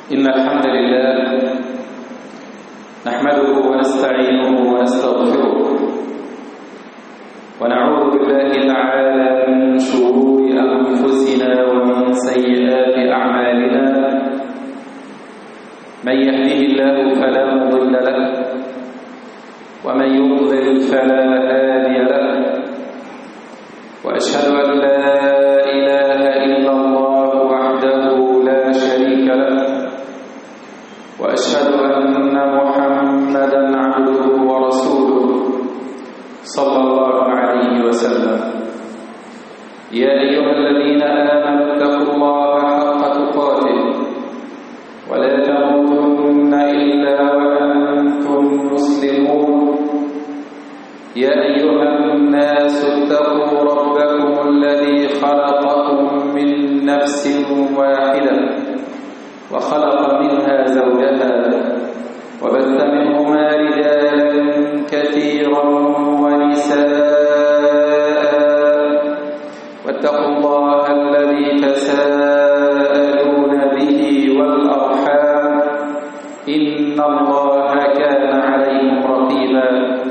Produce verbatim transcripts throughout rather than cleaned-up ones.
إن الحمد لله نحمده ونستعينه ونستغفره ونعوذ بالله تعالى من شرور أنفسنا ومن سيئات أعمالنا. من يهده الله فلا مضل له ومن يضلل فلا هادي له، وأشهد أن لا إله إلا الله وحده لا شريك له، وأشهد أن محمدا عبده ورسوله صلى الله عليه وسلم. يا أيها الذين آمنوا اتقوا الله حق تقاته ولا تموتن إلا وأنتم مسلمون. يا أيها الناس اتقوا ربكم الذي خلقكم من نفس واحدة وخلق منها زوجها وبث منهما رجالا كثيرا ونساء، واتقوا الله الذي تساءلون به والأرحام إن الله كان عليكم رقيبا.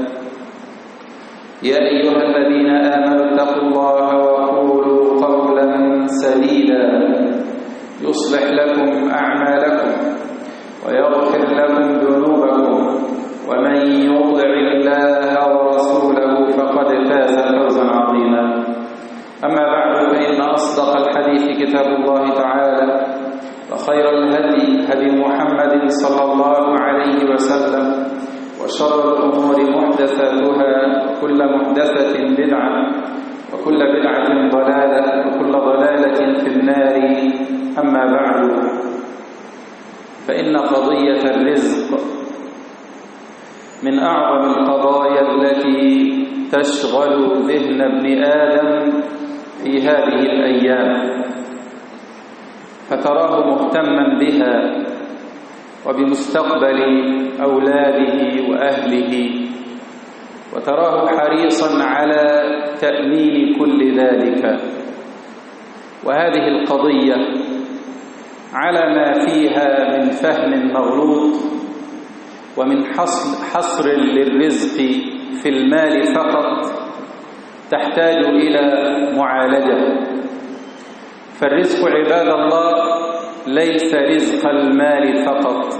يا أيها الذين آمنوا اتقوا الله وقولوا قولا سديدا يصلح لكم أعمالكم ويغفر لكم ذنوبكم، ومن يطع الله ورسوله فقد فاز فوزا عظيما. أما بعد، فإن أصدق الحديث كتاب الله تعالى، وخير الهدي هدي محمد صلى الله عليه وسلم، وشر الأمور محدثاتها، وكل محدثة بدعة، وكل بدعة ضلالة، وكل ضلالة في النار. أما بعد، فإن قضية الرزق من أعظم القضايا التي تشغل ذهن ابن آدم في هذه الأيام، فتراه مهتما بها وبمستقبل أولاده وأهله، وتراه حريصا على تأمين كل ذلك. وهذه القضية على ما فيها من فهم مغلوط ومن حصر, حصر للرزق في المال فقط تحتاج إلى معالجة. فالرزق عباد الله ليس رزق المال فقط،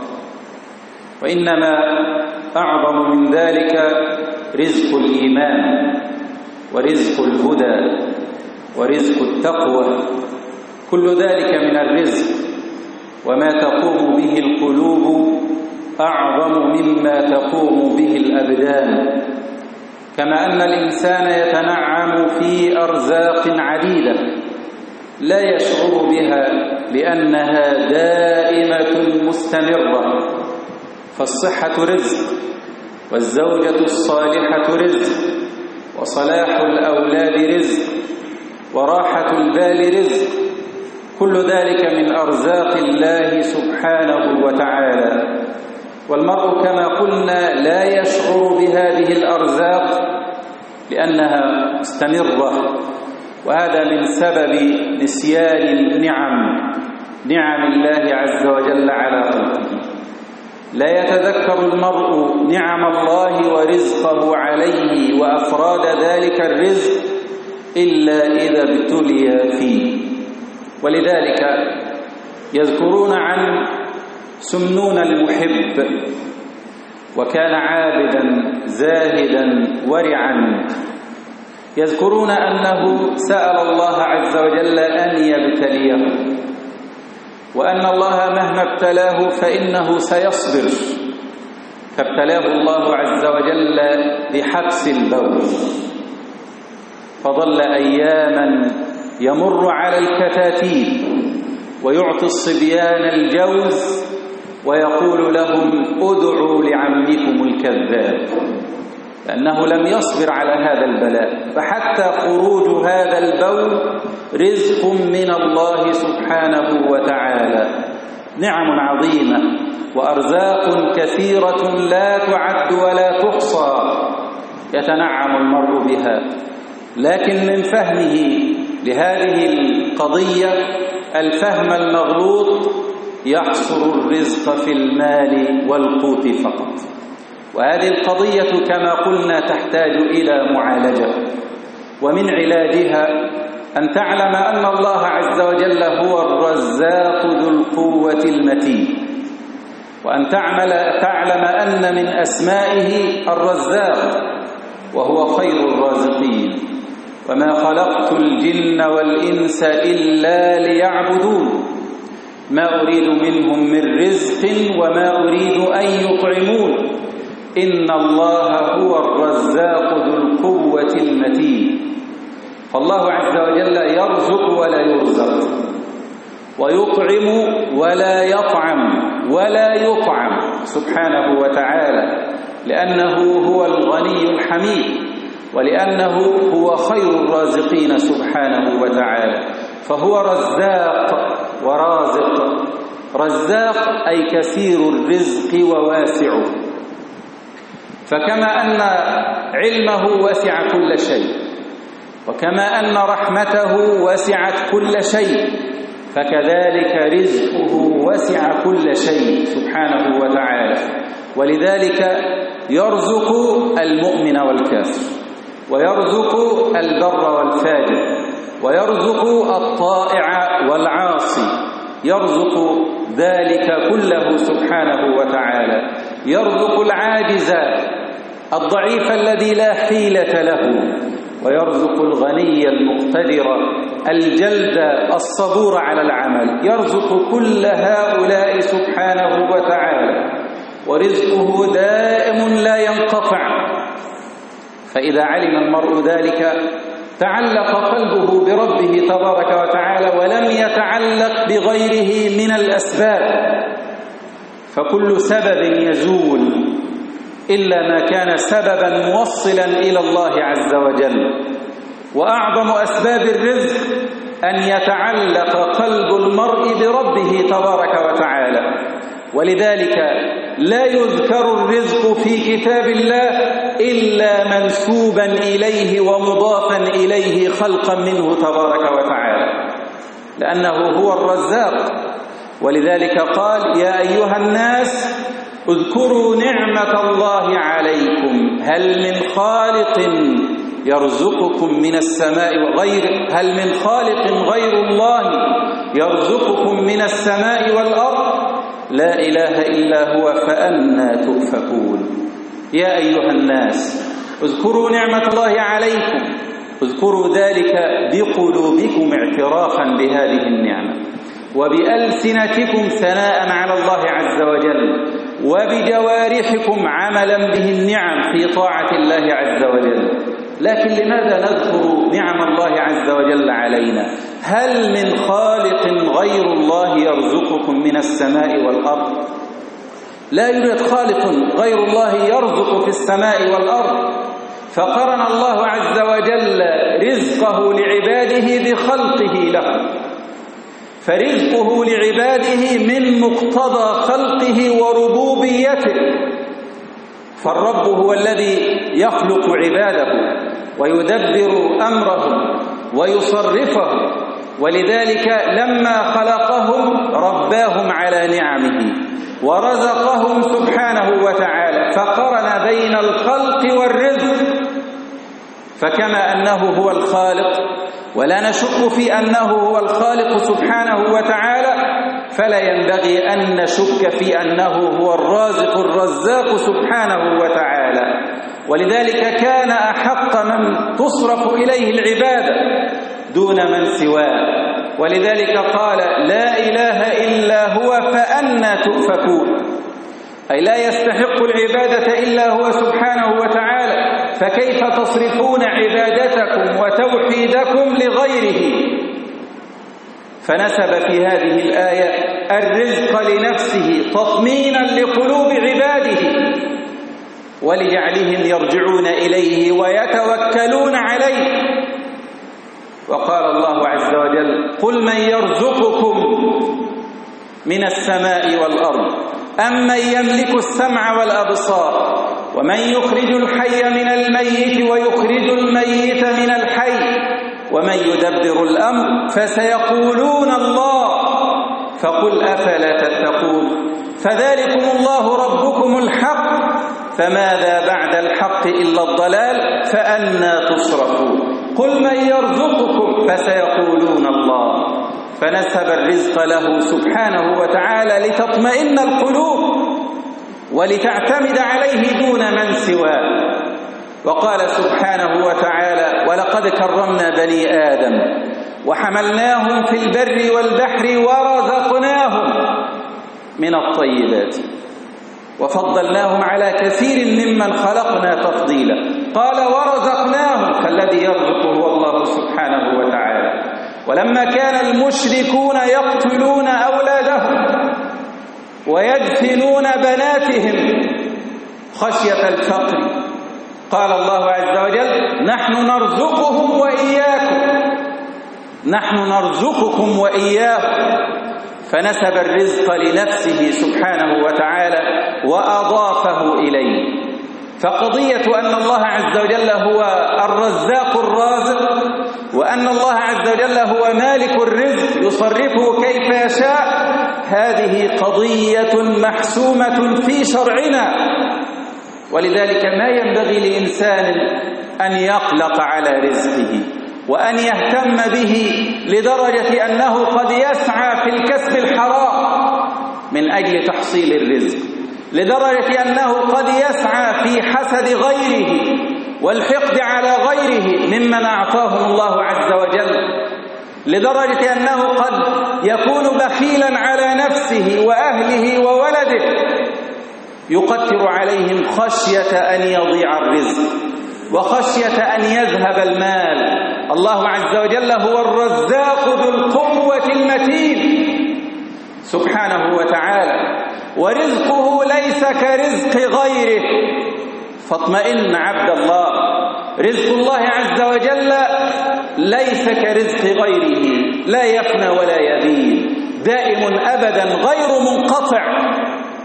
وإنما أعظم من ذلك رزق الإيمان ورزق الهدى ورزق التقوى. كل ذلك من الرزق، وما تقوم به القلوب أعظم مما تقوم به الأبدان. كما أن الإنسان يتنعم في أرزاق عديدة لا يشعر بها لأنها دائمة مستمرة، فالصحة رزق، والزوجة الصالحة رزق، وصلاح الأولاد رزق، وراحة البال رزق. كل ذلك من أرزاق الله سبحانه وتعالى، والمرء كما قلنا لا يشعر بهذه الأرزاق لأنها مستمرة، وهذا من سبب نسيان النعم نعم الله عز وجل على خلقه. لا يتذكر المرء نعم الله ورزقه عليه وأفراد ذلك الرزق إلا إذا ابتلي فيه. ولذلك يذكرون عن سمنون المحب، وكان عابدا زاهدا ورعا، يذكرون أنه سأل الله عز وجل أن يبتليه، وأن الله مهما ابتلاه فإنه سيصبر، فابتلاه الله عز وجل بحبس البول، فظل أياما يمر على الكتاتيب ويعطي الصبيان الجوز ويقول لهم ادعوا لعمكم الكذاب، لأنه لم يصبر على هذا البلاء. فحتى خروج هذا البول رزق من الله سبحانه وتعالى، نعم عظيمة وأرزاق كثيرة لا تعد ولا تحصى يتنعم المرء بها. لكن من فهمه لهذه القضية الفهم المغلوط يحصر الرزق في المال والقوت فقط. وهذه القضية كما قلنا تحتاج إلى معالجة، ومن علاجها أن تعلم أن الله عز وجل هو الرزاق ذو القوة المتين، وأن تعمل تعلم أن من أسمائه الرزاق وهو خير الرازقين. وما خلقت الجن والإنس إلا ليعبدون ما أريد منهم من رزق وما أريد أن يطعمون إن الله هو الرزاق ذو القوة المتين. فالله عز وجل يرزق ولا يرزق، ويطعم ولا يطعم ولا يطعم سبحانه وتعالى، لأنه هو الغني الحميد، ولأنه هو خير الرازقين سبحانه وتعالى. فهو رزاق ورازق. رزاق أي كثير الرزق وواسعه، فكما أن علمه وسع كل شيء، وكما أن رحمته وسعت كل شيء، فكذلك رزقه وسع كل شيء سبحانه وتعالى. ولذلك يرزق المؤمن والكافر، ويرزق البر والفاجر، ويرزق الطائع والعاصي، يرزق ذلك كله سبحانه وتعالى. يرزق العاجز الضعيف الذي لا حيلة له، ويرزق الغني المقتدر الجلد الصبور على العمل. يرزق كل هؤلاء سبحانه وتعالى، ورزقه دائم لا ينقطع. فإذا علم المرء ذلك تعلق قلبه بربه تبارك وتعالى، ولم يتعلق بغيره من الأسباب. فكل سبب يزول إلا ما كان سببا موصلا إلى الله عز وجل. وأعظم أسباب الرزق أن يتعلق قلب المرء بربه تبارك وتعالى. ولذلك لا يذكر الرزق في كتاب الله إلا منسوبا إليه ومضافا إليه خلقا منه تبارك وتعالى، لأنه هو الرزاق. ولذلك قال: يا أيها الناس اذكروا نعمة الله عليكم هل من خالق يرزقكم من السماء وغير هل من خالق غير الله يرزقكم من السماء والأرض لا إله إلا هو فأنى تؤفكون. يا أيها الناس اذكروا نعمة الله عليكم، اذكروا ذلك بقلوبكم اعترافا بهذه النعمة، وبألسنتكم ثناء على الله عز وجل، وبجوارحكم عملا به النعم في طاعة الله عز وجل. لكن لماذا نذكر نعم الله عز وجل علينا؟ هل من خالق غير الله يرزقكم من السماء والأرض؟ لا يوجد خالق غير الله يرزق في السماء والأرض. فقرن الله عز وجل رزقه لعباده بخلقه له، فرزقه لعباده من مقتضى خلقه وربوبيته. فالرب هو الذي يخلق عباده ويدبر أمرهم ويصرفهم، ولذلك لما خلقهم رباهم على نعمه ورزقهم سبحانه وتعالى، فقرن بين الخلق والرزق. فكما أنه هو الخالق ولا نشك في أنه هو الخالق سبحانه وتعالى، فلا ينبغي أن نشك في أنه هو الرازق الرزاق سبحانه وتعالى. ولذلك كان أحق من تصرف إليه العبادة دون من سواه. ولذلك قال: لا إله إلا هو فأنى تؤفكون، أي لا يستحق العبادة إلا هو سبحانه وتعالى، فكيف تصرفون عبادتكم وتوحيدكم لغيره؟ فنسب في هذه الآية الرزق لنفسه تطمينا لقلوب عباده ولجعلهم يرجعون إليه ويتوكلون عليه. وقال الله عز وجل: قل من يرزقكم من السماء والأرض أمن يملك السمع والأبصار ومن يخرج الحي من الميت ويخرج الميت من الحي ومن يدبر الأمر فسيقولون الله فقل أفلا تتقون فذلكم الله ربكم الحق فماذا بعد الحق إلا الضلال فأنى تصرفون قل من يرزقكم فسيقولون الله فنسب الرزق له سبحانه وتعالى لتطمئن القلوب ولتعتمد عليه دون من سواه. وقال سبحانه وتعالى ولقد كرمنا بني آدم وحملناهم في البر والبحر ورزقناهم من الطيبات وفضلناهم على كثير ممن خلقنا تفضيلا. قال ورزقناهم فالذي يرزق هو الله سبحانه وتعالى. ولما كان المشركون يقتلون أولادهم ويدفنون بناتهم خشية الفقر قال الله عز وجل نحن نرزقهم وإياكم نحن نرزقكم وإياكم فنسب الرزق لنفسه سبحانه وتعالى وأضافه إليه. فقضية أن الله عز وجل هو الرزاق الرازق وأن الله عز وجل هو مالك الرزق يصرفه كيف يشاء هذه قضية محسومة في شرعنا. ولذلك ما ينبغي لإنسان أن يقلق على رزقه وأن يهتم به لدرجة أنه قد يسعى في الكسب الحرام من أجل تحصيل الرزق، لدرجة أنه قد يسعى في حسد غيره والحقد على غيره ممن أعطاهم الله عز وجل، لدرجة أنه قد يكون بخيلا على نفسه وأهله وولده يقتر عليهم خشية أن يضيع الرزق وخشية أن يذهب المال. الله عز وجل هو الرزاق ذو القوة المتين سبحانه وتعالى، ورزقه ليس كرزق غيره. فاطمئن عبد الله، رزق الله عز وجل ليس كرزق غيره، لا يفنى ولا يبيد، دائم أبدا غير منقطع.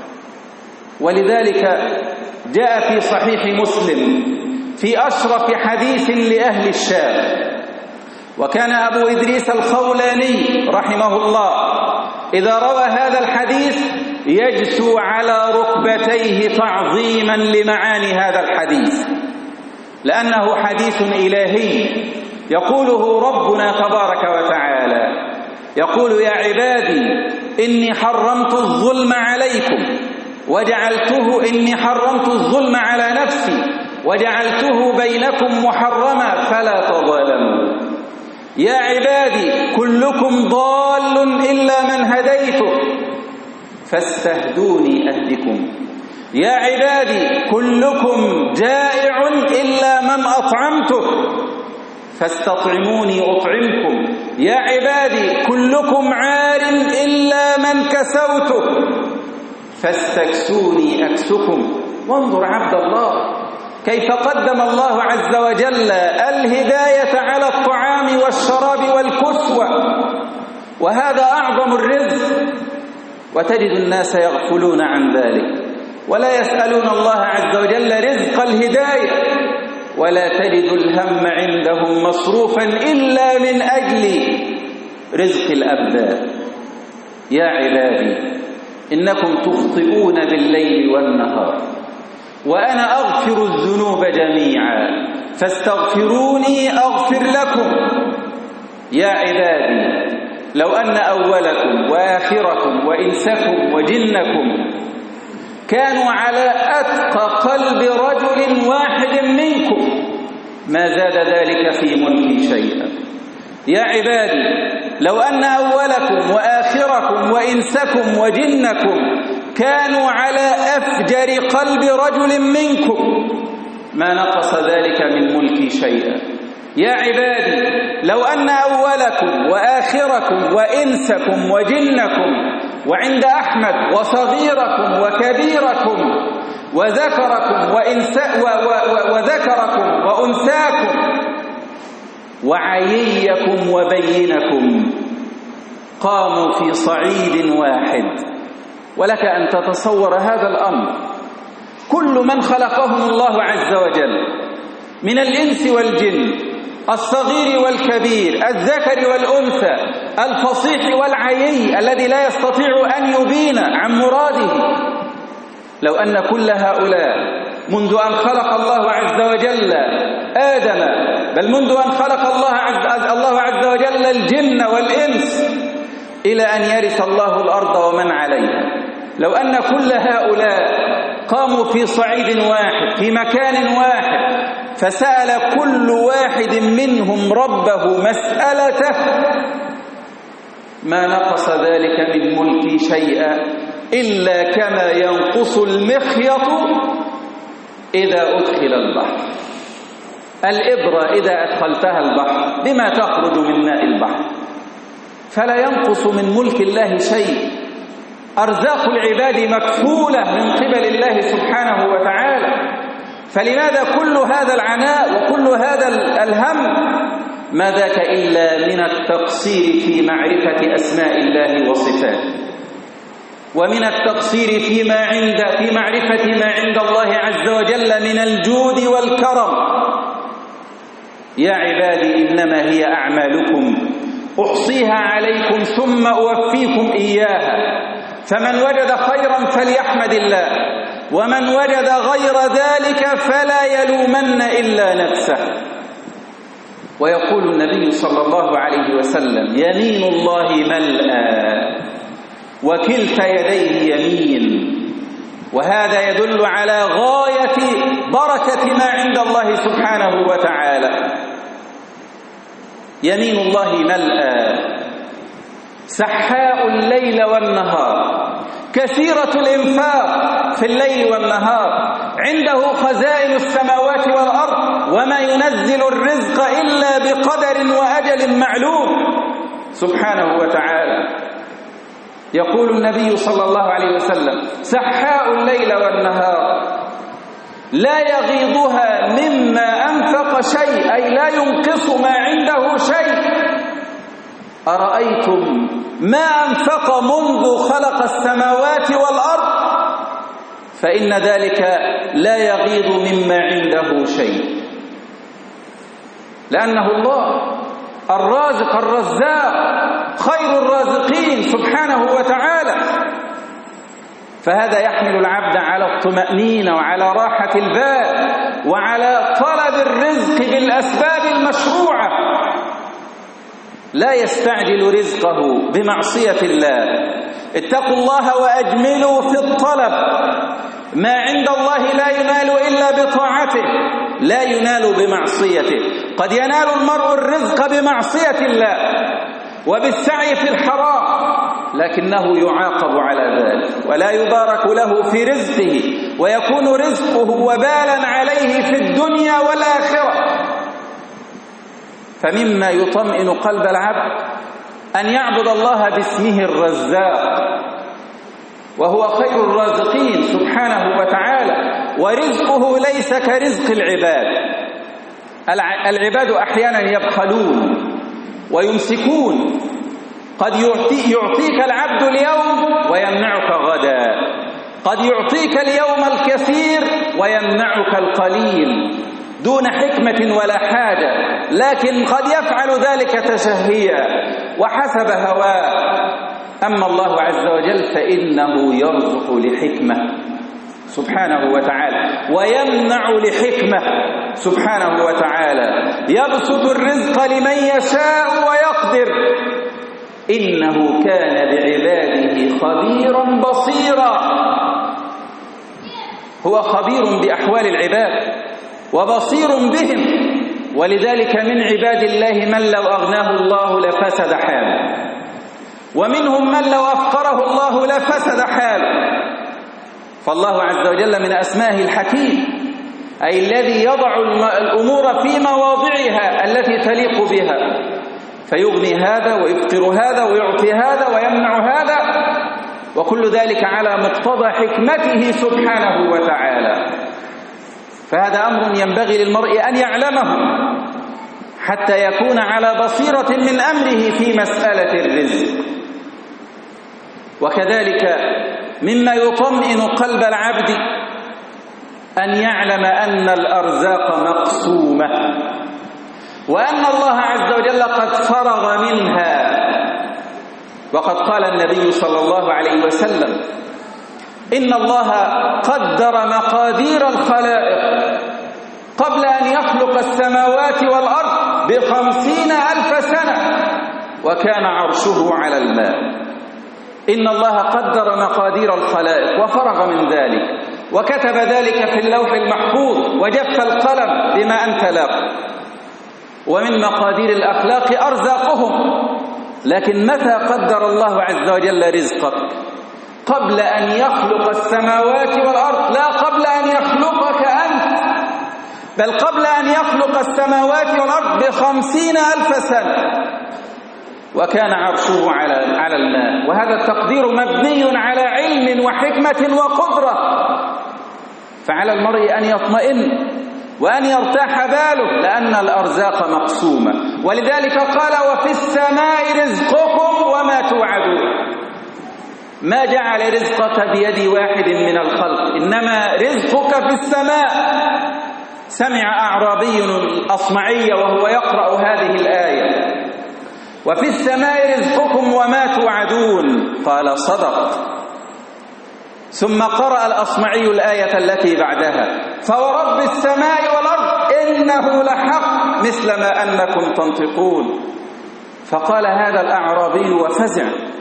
ولذلك جاء في صحيح مسلم في أشرف حديث لأهل الشام، وكان أبو إدريس الخولاني رحمه الله إذا روى هذا الحديث يجثو على ركبتيه تعظيما لمعاني هذا الحديث، لأنه حديث إلهي يقوله ربنا تبارك وتعالى، يقول يا عبادي إني حرمت الظلم عليكم وجعلته إني حرمت الظلم على نفسي وجعلته بينكم محرما فلا تظالموا. يا عبادي كلكم ضال إلا من هديته فاستهدوني أهدكم. يا عبادي كلكم جائع إلا من أطعمته فاستطعموني أطعمكم. يا عبادي كلكم عار إلا من كسوته فاستكسوني أكسكم. وانظر عبد الله كيف قدم الله عز وجل الهداية على الطعام والشراب والكسوة، وهذا أعظم الرزق، وتجد الناس يغفلون عن ذلك ولا يسألون الله عز وجل رزق الهداية، ولا تجد الهم عندهم مصروفا إلا من أجل رزق الأبدان. يا عبادي إنكم تخطئون بالليل والنهار وأنا أغفر الذنوب جميعا فاستغفروني أغفر لكم. يا عبادي لو أن أولكم وآخركم وإنسكم وجنكم كانوا على أتقى قلب رجل واحد منكم ما زاد ذلك في ملكي شيئا. يا عبادي لو أن أولكم وآخركم وإنسكم وجنكم كانوا على أفجر قلب رجل منكم ما نقص ذلك من ملكي شيئا. يا عبادي لو أن أولكم وآخركم وإنسكم وجنكم وعند أحمد وصغيركم وكبيركم وذكركم وإنسا وذكركم وأنثاكم وعييكم وبينكم قاموا في صعيد واحد، ولك أن تتصور هذا الأمر، كل من خلقهم الله عز وجل من الإنس والجن الصغير والكبير، الذكر والأنثى، الفصيح والعيي الذي لا يستطيع أن يبين عن مراده. لو أن كل هؤلاء منذ أن خلق الله عز وجل آدم، بل منذ أن خلق الله عز, الله عز وجل الجن والإنس إلى أن يرث الله الأرض ومن عليها، لو أن كل هؤلاء قاموا في صعيد واحد في مكان واحد فسأل كل واحد منهم ربه مسألته ما نقص ذلك من ملكي شيئا إلا كما ينقص المخيط إذا أدخل البحر. الإبرة إذا أدخلتها البحر بما تخرج من ماء البحر، فلا ينقص من ملك الله شيء. أرزاق العباد مكفولة من قبل الله سبحانه وتعالى، فلماذا كل هذا العناء وكل هذا الهم؟ ما ذاك إلا من التقصير في معرفة أسماء الله وصفاته، ومن التقصير فيما عند في معرفة ما عند الله عز وجل من الجود والكرم. يا عبادي إنما هي أعمالكم أحصيها عليكم ثم أوفيكم إياها، فمن وجد خيرا فليحمد الله، ومن وجد غير ذلك فلا يلومن إلا نفسه. ويقول النبي صلى الله عليه وسلم: يمين الله ملأى وكلتا يديه يمين. وهذا يدل على غاية بركة ما عند الله سبحانه وتعالى. يمين الله ملأى سحاء الليل والنهار، كثيرة الإنفاق في الليل والنهار، عنده خزائن السماوات والأرض، وما ينزل الرزق إلا بقدر وأجل معلوم سبحانه وتعالى. يقول النبي صلى الله عليه وسلم: سحاء الليل والنهار لا يغيضها مما أنفق شيء، أي لا ينقص ما عنده شيء. أرأيتم ما أنفق منذ خلق السماوات والأرض، فإن ذلك لا يغيض مما عنده شيء، لأنه الله الرازق الرزاق خير الرازقين سبحانه وتعالى. فهذا يحمل العبد على الطمأنينة وعلى راحة البال وعلى طلب الرزق بالأسباب المشروعة، لا يستعجل رزقه بمعصية الله. اتقوا الله وأجملوا في الطلب، ما عند الله لا ينال إلا بطاعته، لا ينال بمعصيته. قد ينال المرء الرزق بمعصية الله وبالسعي في الحرام، لكنه يعاقب على ذلك ولا يبارك له في رزقه، ويكون رزقه وبالا عليه في الدنيا والآخرة. فمما يطمئن قلب العبد أن يعبد الله باسمه الرزاق، وهو خير الرازقين سبحانه وتعالى، ورزقه ليس كرزق العباد. العباد أحيانا يبخلون ويمسكون، قد يعطي يعطيك العبد اليوم ويمنعك غدا، قد يعطيك اليوم الكثير ويمنعك القليل دون حكمة ولا حاجة، لكن قد يفعل ذلك تشهيا وحسب هواه. أما الله عز وجل فإنه يرزق لحكمة سبحانه وتعالى، ويمنع لحكمة سبحانه وتعالى، يبسط الرزق لمن يشاء ويقدر، إنه كان بعباده خبيرا بصيرا. هو خبير بأحوال العباد وبصير بهم، ولذلك من عباد الله من لو أغناه الله لفسد حاله، ومنهم من لو أفقره الله لفسد حاله. فالله عز وجل من أسمائه الحكيم، أي الذي يضع الأمور في مواضعها التي تليق بها، فيغني هذا ويفقر هذا ويعطي هذا ويمنع هذا، وكل ذلك على مقتضى حكمته سبحانه وتعالى. فهذا أمر ينبغي للمرء أن يعلمه حتى يكون على بصيرة من أمره في مسألة الرزق. وكذلك مما يطمئن قلب العبد أن يعلم أن الأرزاق مقسومة، وأن الله عز وجل قد فرغ منها. وقد قال النبي صلى الله عليه وسلم: إن الله قدر مقادير الخلائق قبل أن يخلق السماوات والأرض بخمسين ألف سنة وكان عرشه على الماء. إن الله قدر مقادير الخلائق وفرغ من ذلك وكتب ذلك في اللوح المحفوظ وجف القلم بما أنت لاق. ومن مقادير الأخلاق أرزاقهم، لكن متى قدر الله عز وجل رزقك؟ قبل أن يخلق السماوات والأرض، لا قبل أن يخلقك أنت، بل قبل أن يخلق السماوات والأرض بخمسين ألف سنة وكان عرشه على على الماء. وهذا التقدير مبني على علم وحكمة وقدرة، فعلى المرء أن يطمئن وأن يرتاح باله، لأن الأرزاق مقسومة. ولذلك قال: وفي السماء رزقكم وما توعدون. ما جعل رزقك بيد واحد من الخلق، إنما رزقك في السماء. سمع أعرابي الأصمعي وهو يقرأ هذه الآية: وفي السماء رزقكم وما توعدون، قال: صدق. ثم قرأ الأصمعي الآية التي بعدها: فورب السماء والأرض إنه لحق مثل ما أنكم تنطقون. فقال هذا الأعرابي وفزع: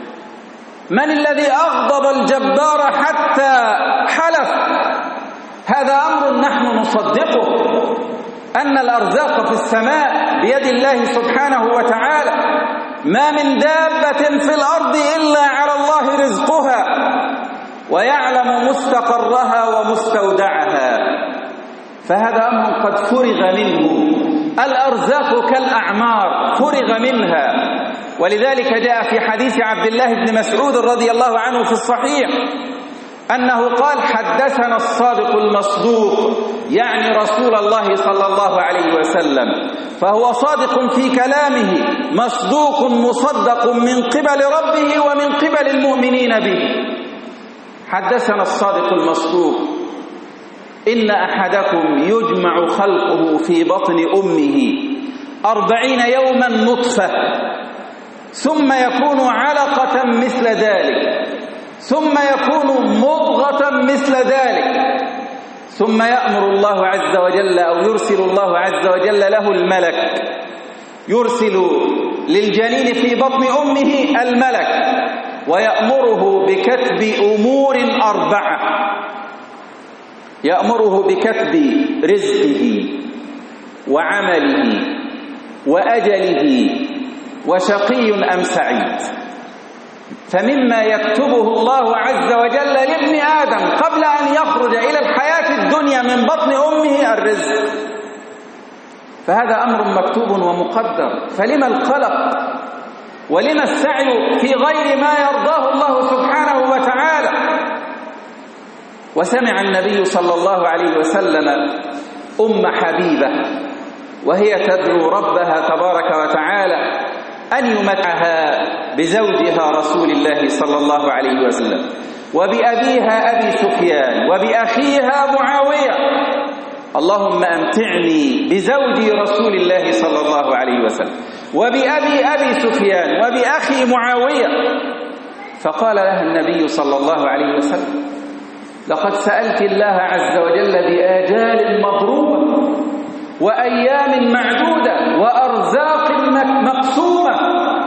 من الذي أغضب الجبار حتى حلف؟ هذا أمر نحن نصدقه، أن الأرزاق في السماء بيد الله سبحانه وتعالى. ما من دابة في الأرض إلا على الله رزقها ويعلم مستقرها ومستودعها، فهذا أمر قد فرغ منه. الأرزاق كالأعمار فرغ منها. ولذلك جاء في حديث عبد الله بن مسعود رضي الله عنه في الصحيح أنه قال: حدثنا الصادق المصدوق، يعني رسول الله صلى الله عليه وسلم، فهو صادق في كلامه مصدوق مصدق من قبل ربه ومن قبل المؤمنين به. حدثنا الصادق المصدوق: إن أحدكم يجمع خلقه في بطن أمه أربعين يوما نطفة، ثم يكون علقة مثل ذلك، ثم يكون مضغة مثل ذلك، ثم يأمر الله عز وجل أو يرسل الله عز وجل له الملك، يرسل للجنين في بطن أمه الملك ويأمره بكتب أمور أربعة. يأمره بكتب رزقه وعمله وأجله وشقي أم سعيد. فمما يكتبه الله عز وجل لابن آدم قبل أن يخرج إلى الحياة الدنيا من بطن أمه الرزق، فهذا أمر مكتوب ومقدر. فلما القلق ولما السعي في غير ما يرضاه الله سبحانه وتعالى؟ وسمع النبي صلى الله عليه وسلم أم حبيبة وهي تدعو ربها تبارك وتعالى أن يمتعها بزوجها رسول الله صلى الله عليه وسلم، وبأبيها أبي سفيان، وبأخيها معاوية. اللهم أمتعني بزوجي رسول الله صلى الله عليه وسلم، وبأبي أبي سفيان، وبأخي معاوية. فقال لها النبي صلى الله عليه وسلم: لقد سألت الله عز وجل بآجال مضروبة وأيام معدودة وأرزاق مقسومة،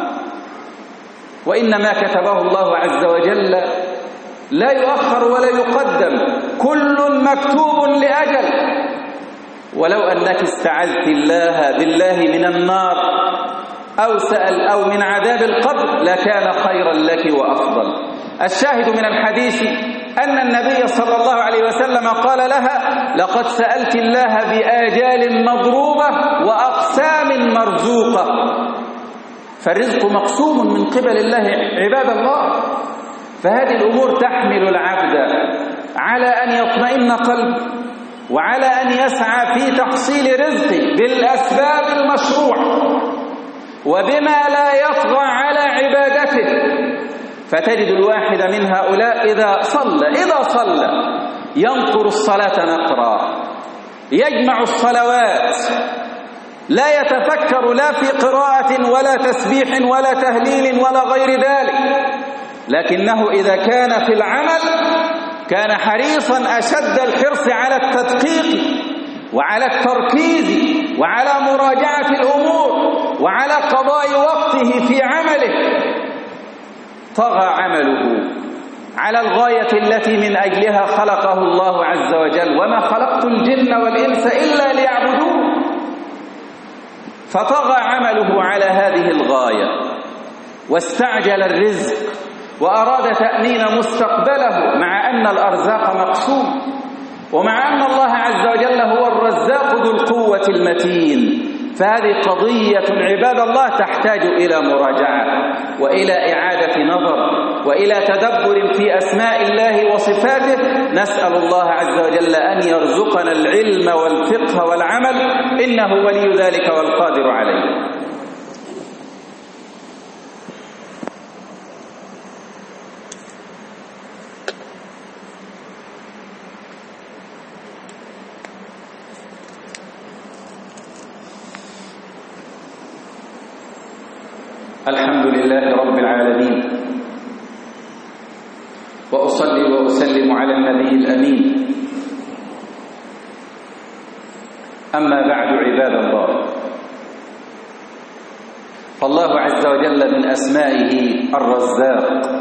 وإنما كتبه الله عز وجل لا يؤخر ولا يقدم، كل مكتوب لأجل. ولو أنك استعذت الله بالله من النار أو سأل أو من عذاب القبر لكان خيرا لك وأفضل. الشاهد من الحديث أن النبي صلى الله عليه وسلم قال لها: لقد سألت الله بآجال مضروبة وأقسام مرزوقة. فالرزق مقسوم من قبل الله عباد الله. فهذه الأمور تحمل العبد على أن يطمئن قلبه وعلى أن يسعى في تحصيل رزقه بالأسباب المشروعة وبما لا يطغى على عبادته. فتجد الواحد من هؤلاء إذا صلى إذا صلى ينقر الصلاة نقرا، يجمع الصلوات، لا يتفكر لا في قراءة ولا تسبيح ولا تهليل ولا غير ذلك، لكنه إذا كان في العمل كان حريصا أشد الحرص على التدقيق وعلى التركيز وعلى مراجعة الأمور وعلى قضاء وقته في عمله. طغى عمله على الغاية التي من أجلها خلقه الله عز وجل: وما خلقت الجن والإنس إلا ليعبدون. فطغى عمله على هذه الغاية واستعجل الرزق وأراد تأمين مستقبله، مع أن الأرزاق مقسوم، ومع أن الله عز وجل هو الرزاق ذو القوة المتين. فهذه قضية عباد الله تحتاج إلى مراجعة وإلى إعادة نظر وإلى تدبر في أسماء الله وصفاته. نسأل الله عز وجل أن يرزقنا العلم والفقه والعمل، إنه ولي ذلك والقادر عليه. الحمد لله رب العالمين، وأصلي وأسلم على النبي الأمين. أما بعد عباد الله، فالله عز وجل من أسمائه الرزاق،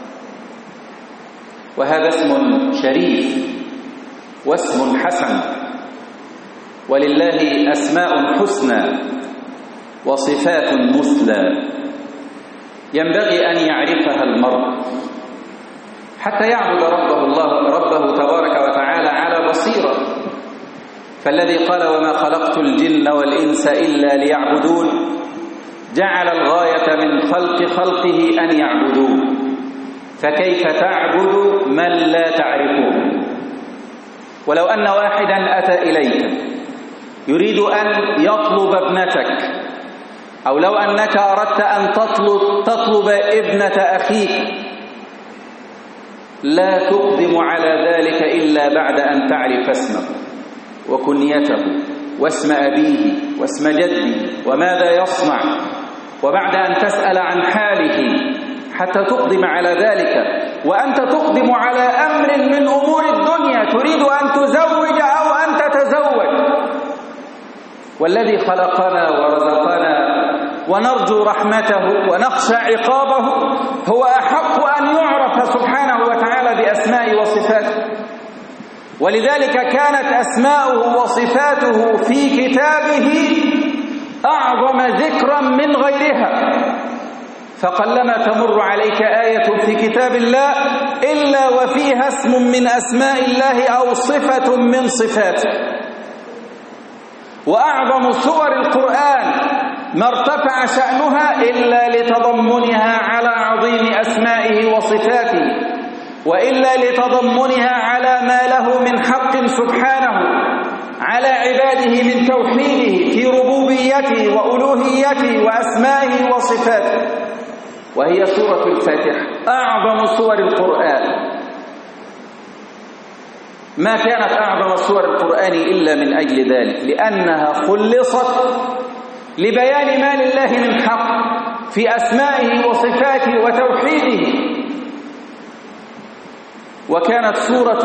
وهذا اسم شريف واسم حسن، ولله أسماء حسنى وصفات مثلى ينبغي أن يعرفها المرء حتى يعبد ربه الله ربه تبارك وتعالى على بصيرة. فالذي قال: وما خلقت الجن والإنس إلا ليعبدون، جعل الغاية من خلق خلقه أن يعبدوه. فكيف تعبد من لا تعرفه؟ ولو أن واحدا أتى إليك يريد أن يطلب ابنتك، أو لو أنك أردت أن تطلب, تطلب ابنة أخيك، لا تقدم على ذلك إلا بعد أن تعرف اسمه وكنيته واسم أبيه واسم جده وماذا يصنع، وبعد أن تسأل عن حاله حتى تقدم على ذلك. وأنت تقدم على أمر من أمور الدنيا، تريد أن تزوج أو أن تتزوج، والذي خلقنا ورزقنا ونرجو رحمته ونخشى عقابه هو أحق أن يعرف سبحانه وتعالى بأسماء وصفاته. ولذلك كانت أسماؤه وصفاته في كتابه أعظم ذكرا من غيرها. فقلما تمر عليك آية في كتاب الله إلا وفيها اسم من أسماء الله أو صفة من صفاته. وأعظم سور القرآن ما ارتفع شأنها إلا لتضمنها على عظيم أسمائه وصفاته، وإلا لتضمنها على ما له من حق سبحانه على عباده من توحيده في ربوبيته وألوهيته وأسمائه وصفاته. وهي سورة الفاتحة أعظم سور القرآن. ما كانت أعظم سور القرآن إلا من أجل ذلك، لأنها خلصت لبيان ما لله من حق في أسمائه وصفاته وتوحيده. وكانت سورة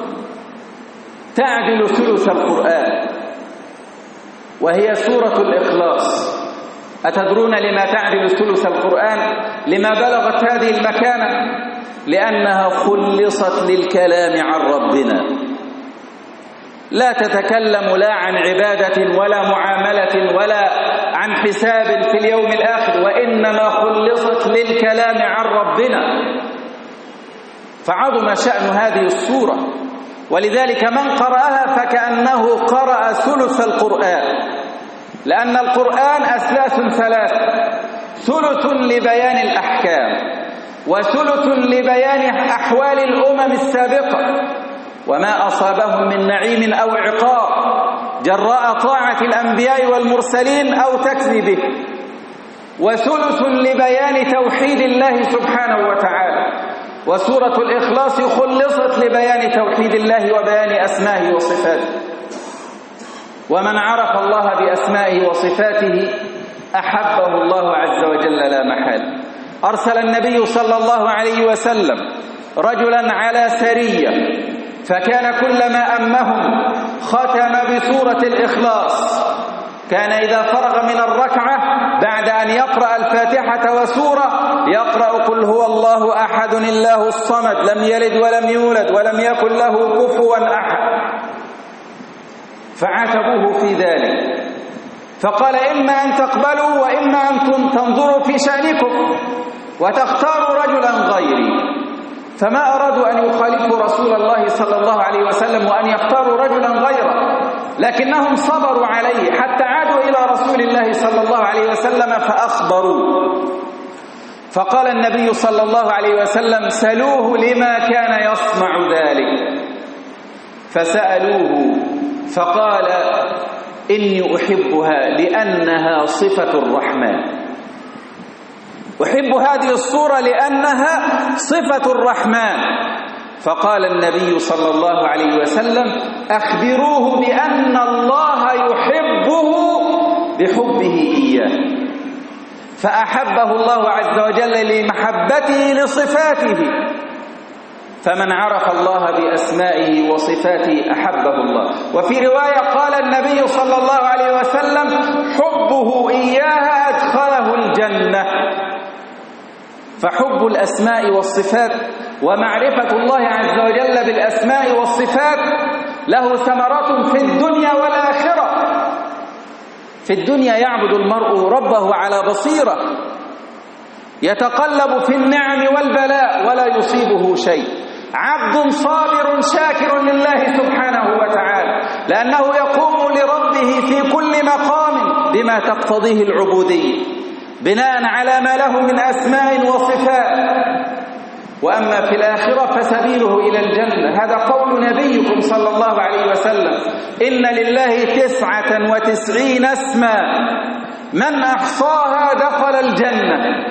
تعدل ثلث القرآن، وهي سورة الإخلاص. أتدرون لما تعدل ثلث القرآن؟ لما بلغت هذه المكانة؟ لأنها خلصت للكلام عن ربنا. لا تتكلم لا عن عبادة ولا معاملة ولا عن حساب في اليوم الآخر، وإنما خلصت للكلام عن ربنا. فعظم شأن هذه السورة، ولذلك من قرأها فكأنه قرأ ثلث القرآن، لأن القرآن أثلاث ثلاث: ثلث لبيان الأحكام، وثلث لبيان أحوال الأمم السابقة وما أصابهم من نعيم أو عقاب جراء طاعة الأنبياء والمرسلين أو تكذيبه، وثلث لبيان توحيد الله سبحانه وتعالى. وسورة الإخلاص خلصت لبيان توحيد الله وبيان أسمائه وصفاته. ومن عرف الله بأسمائه وصفاته أحبه الله عز وجل لا محال. أرسل النبي صلى الله عليه وسلم رجلا على سرية، فكان كلما أمهم ختم بسورة الإخلاص. كان إذا فرغ من الركعة بعد أن يقرأ الفاتحة وسورة يقرأ قل هو الله أحد الله الصمد لم يلد ولم يولد ولم يكن له كفوا أحد. فعاتبوه في ذلك، فقال إما أن تقبلوا وإما أن تنظروا في شأنكم وتختاروا رجلا غيري. فما أرادوا أن يخالفوا رسول الله صلى الله عليه وسلم وأن يختاروا رجلا غيره، لكنهم صبروا عليه حتى عادوا إلى رسول الله صلى الله عليه وسلم فأخبروا. فقال النبي صلى الله عليه وسلم سلوه لما كان يصنع ذلك. فسألوه فقال إني أحبها لأنها صفة الرحمن، أحب هذه الصورة لأنها صفة الرحمن. فقال النبي صلى الله عليه وسلم أخبروه بأن الله يحبه بحبه إياه، فأحبه الله عز وجل لمحبته لصفاته. فمن عرف الله بأسمائه وصفاته أحبه الله. وفي رواية قال النبي صلى الله عليه وسلم حبه إياها أدخله الجنة. فحب الأسماء والصفات ومعرفة الله عز وجل بالأسماء والصفات له ثمرات في الدنيا والآخرة. في الدنيا يعبد المرء ربه على بصيرة، يتقلب في النعم والبلاء ولا يصيبه شيء، عبد صابر شاكر لله سبحانه وتعالى، لأنه يقوم لربه في كل مقام بما تقتضيه العبودية بناء على ما له من أسماء وصفات. وأما في الآخرة فسبيله إلى الجنة. هذا قول نبيكم صلى الله عليه وسلم إن لله تسعة وتسعين اسما من أحصاها دخل الجنة.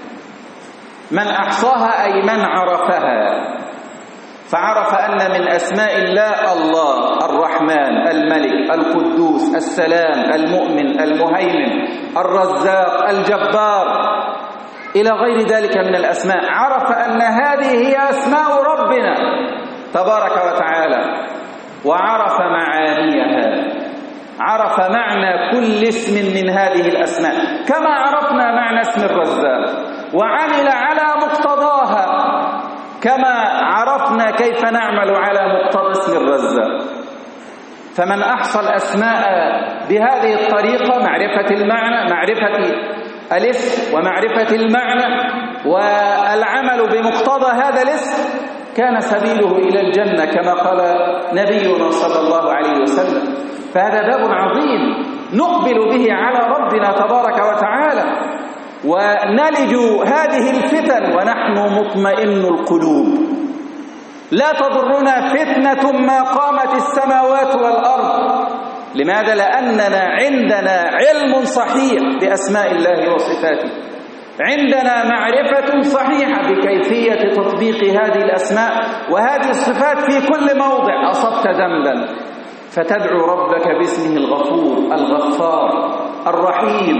من أحصاها أي من عرفها، فعرف أن من أسماء الله الله الرحمن الملك القدوس السلام المؤمن المهيمن الرزاق الجبار إلى غير ذلك من الأسماء. عرف أن هذه هي أسماء ربنا تبارك وتعالى وعرف معانيها، عرف معنى كل اسم من هذه الأسماء كما عرفنا معنى اسم الرزاق، وعمل على مقتضاها كما عرفنا كيف نعمل على مقتضى اسم الرزاق. فمن أحصى الأسماء بهذه الطريقة، معرفة المعنى، معرفة الاسم ومعرفة المعنى والعمل بمقتضى هذا الاسم، كان سبيله إلى الجنة كما قال نبينا صلى الله عليه وسلم. فهذا باب عظيم نقبل به على ربنا تبارك وتعالى ونلج هذه الفتن ونحن مطمئن القلوب. لا تضرنا فتنة ما قامت السماوات والأرض. لماذا؟ لأننا عندنا علم صحيح بأسماء الله وصفاته، عندنا معرفة صحيحة بكيفية تطبيق هذه الأسماء وهذه الصفات في كل موضع. أصبت ذنبا فتدعو ربك باسمه الغفور الغفار الرحيم.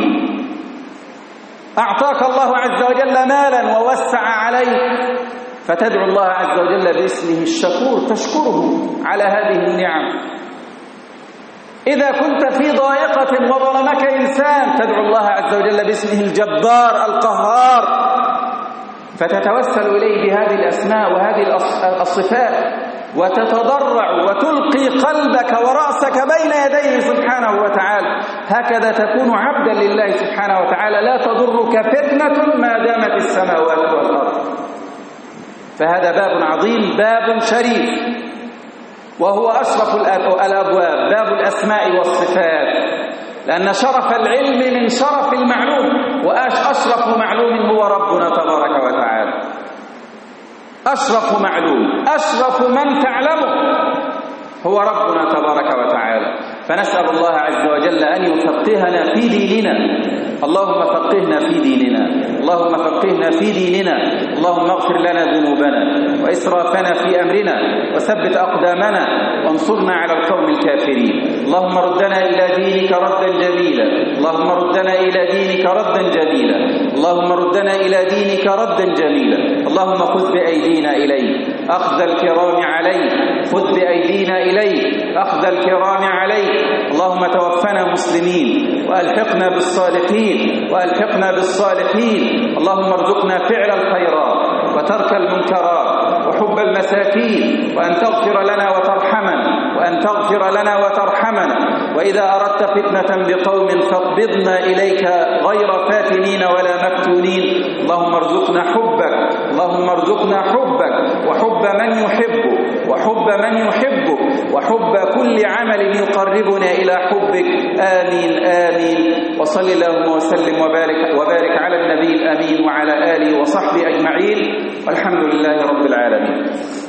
أعطاك الله عز وجل مالا ووسع عليك فتدعو الله عز وجل باسمه الشكور تشكره على هذه النعم. إذا كنت في ضائقة وظلمك إنسان تدعو الله عز وجل باسمه الجبار القهار، فتتوسل إليه بهذه الأسماء وهذه الصفات وتتضرع وتلقي قلبك ورأسك بين يديه سبحانه وتعالى. هكذا تكون عبدا لله سبحانه وتعالى، لا تضرك فتنة ما دامت السماوات والأرض. فهذا باب عظيم، باب شريف، وهو أشرف الأبواب، باب الأسماء والصفات، لأن شرف العلم من شرف المعلوم، وأشرف معلوم هو ربنا تبارك وتعالى. أشرف معلوم، أشرف من تعلمه هو ربنا تبارك وتعالى. فنسأل الله عز وجل أن يفقهنا في ديننا. اللهم فقهنا في ديننا، اللهم فقهنا في ديننا، اللهم اغفر لنا ذنوبنا وإسرافنا في أمرنا وثبت أقدامنا وانصرنا على القوم الكافرين. اللهم ردنا إلى دينك ردا جميلا، اللهم ردنا إلى دينك ردا جميلا، اللهم ردنا إلى دينك ردا جميلا. اللهم خذ بأيدينا إليك أخذ الكرام عليك، خذ بأيدينا إليك أخذ الكرام عليك. اللهم توفنا مسلمين وألحقنا بالصالحين وألحقنا بالصالحين. اللهم ارزقنا فعل الخيرات وترك المنكرات وحب المساكين، وأن تغفر لنا وترحمنا وأن تغفر لنا وترحمنا. وإذا أردت فتنة بقوم فاقبضنا إليك غير فاتنين ولا مفتونين. اللهم ارزقنا حبك، اللهم ارزقنا حبك وحب من يحبك وحب من يحبك وحب كل عمل يقربنا إلى حبك. آمين آمين. وصل اللهم وسلم وبارك, وبارك على النبي الأمين وعلى آله وصحبه أجمعين، والحمد لله رب العالمين.